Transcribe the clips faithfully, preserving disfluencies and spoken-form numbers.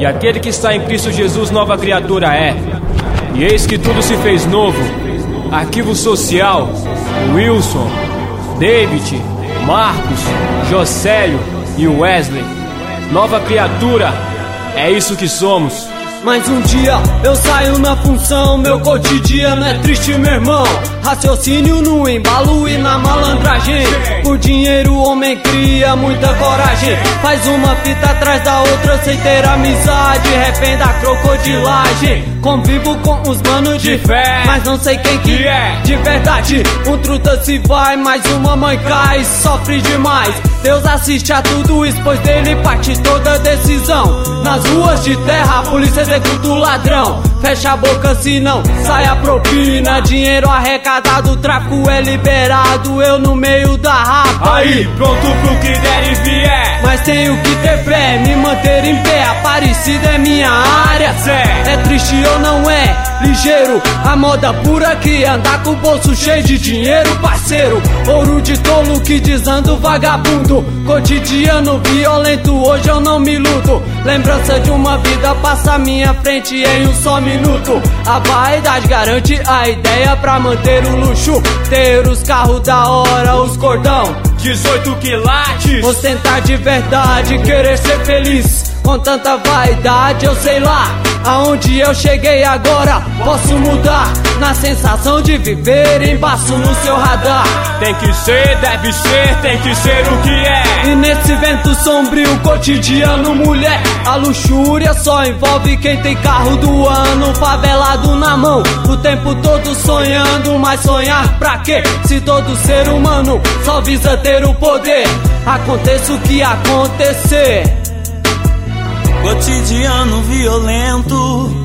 E aquele que está em Cristo Jesus, nova criatura é. E eis que tudo se fez novo. Arquivo social, Wilson, David, Marcos, Jocélio e Wesley. Nova criatura, é isso que somos. Mais um dia eu saio na função, meu cotidiano é triste, meu irmão. Raciocínio no embalo e na malandragem. Por dinheiro o homem cria muita coragem. Faz uma fita atrás da outra sem ter amizade. Refém da crocodilagem. Convivo com os manos de fé, mas não sei quem que é de verdade. Um truta se vai, mais uma mãe cai. Sofre demais, Deus assiste a tudo isso, pois dele parte toda decisão. Nas ruas de terra a polícia executa o ladrão. Fecha a boca senão sai a propina. Dinheiro arrecadado, o tráfico é liberado. Eu no meio da rapa, aí pronto pro que der e vier. mas tenho que ter fé, me manter em pé. Aparecida é minha área, Zé. É triste ou não é? Ligeiro, a moda pura que anda com o bolso cheio de dinheiro, parceiro. Ouro de tolo que desanda o vagabundo. Cotidiano violento, hoje eu não me iludo. Lembrança de uma vida passa à minha frente em um só minuto. A vaidade garante a ideia pra manter o luxo. Ter os carros da hora, os cordão dezoito quilates. Ostentar de verdade, querer ser feliz. Com tanta vaidade, eu sei lá aonde eu cheguei agora. Posso mudar na sensação de viver embaixo no seu radar. Tem que ser, deve ser, tem que ser o que é. E nesse vento sombrio cotidiano, mulher, a luxúria só envolve quem tem carro do ano. Favelado na mão, o tempo todo sonhando. Mas sonhar pra quê? Se todo ser humano só visa ter o poder. Aconteça o que acontecer. Cotidiano violento,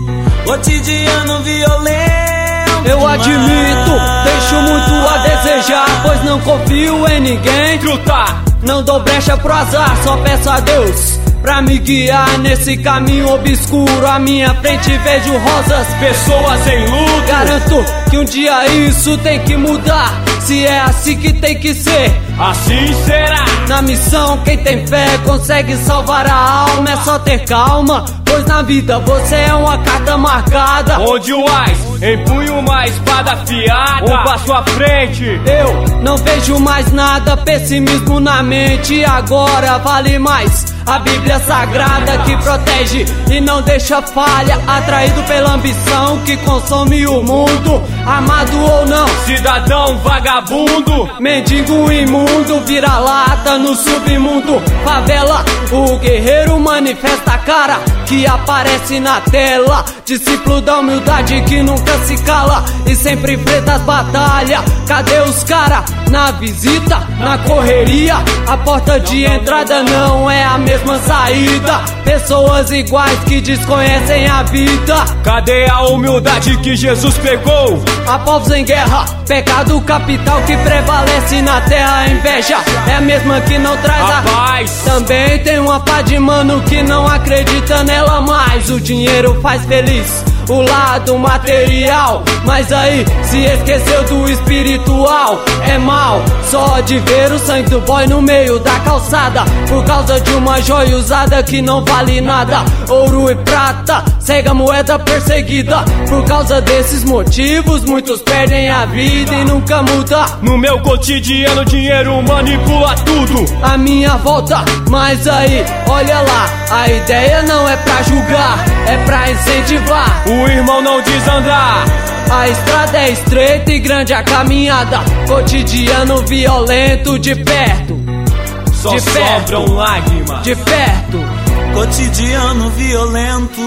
cotidiano violento. Eu admito, deixo muito a desejar, pois não confio em ninguém. Truta, não dou brecha pro azar, só peço a Deus pra me guiar nesse caminho obscuro. À minha frente vejo rosas, pessoas em luto. Garanto que um dia isso tem que mudar. Se é assim que tem que ser, assim será. Na missão quem tem fé consegue salvar a alma. É só ter calma, pois na vida você é uma carta marcada. Onde o ás empunha uma espada afiada, um passo à frente. Eu não vejo mais nada, pessimismo na mente. Agora vale mais a Bíblia Sagrada que protege e não deixa falha. Atraído pela ambição que consome o mundo. Amado ou não, cidadão vagabundo, mendigo imundo, vira-lata no submundo. Favela, o guerreiro manifesta a cara que aparece na tela. Discípulo da humildade que nunca se cala e sempre enfrenta as batalhas. Cadê os cara? Na visita, na correria. A porta de entrada não é a mesma saída. Pessoas iguais que desconhecem a vida. Cadê a humildade que Jesus pegou? Há povos em guerra, pecado capital que prevalece na terra. A inveja é a mesma que não traz a, a paz. Também tem uma pá de mano que não acredita nela mais. O dinheiro faz feliz, o lado material, mas aí se esqueceu do espiritual. É mal só de ver o sangue do boy no meio da calçada, por causa de uma joia usada que não vale nada. Ouro e prata, cega moeda perseguida. Por causa desses motivos muitos perdem a vida e nunca muda. No meu cotidiano dinheiro manipula tudo à minha volta, mas aí, olha lá, a ideia não é pra julgar, é pra incentivar o irmão não desandar. A estrada é estreita e grande a caminhada. Cotidiano violento de perto, só de perto, sobram lágrimas de perto. Cotidiano violento,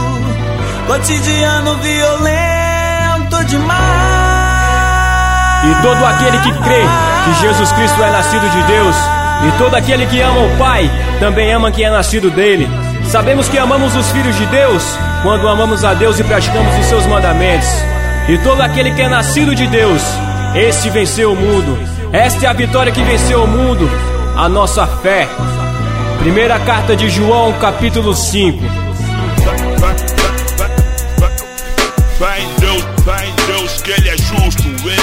cotidiano violento demais. E todo aquele que crê que Jesus Cristo é nascido de Deus, e todo aquele que ama o Pai também ama quem é nascido dele. Sabemos que amamos os filhos de Deus quando amamos a Deus e praticamos os seus mandamentos. E todo aquele que é nascido de Deus, esse venceu o mundo. Esta é a vitória que venceu o mundo, a nossa fé. Primeira carta de João, capítulo cinco. Fé em Deus, fé em Deus que Ele é justo.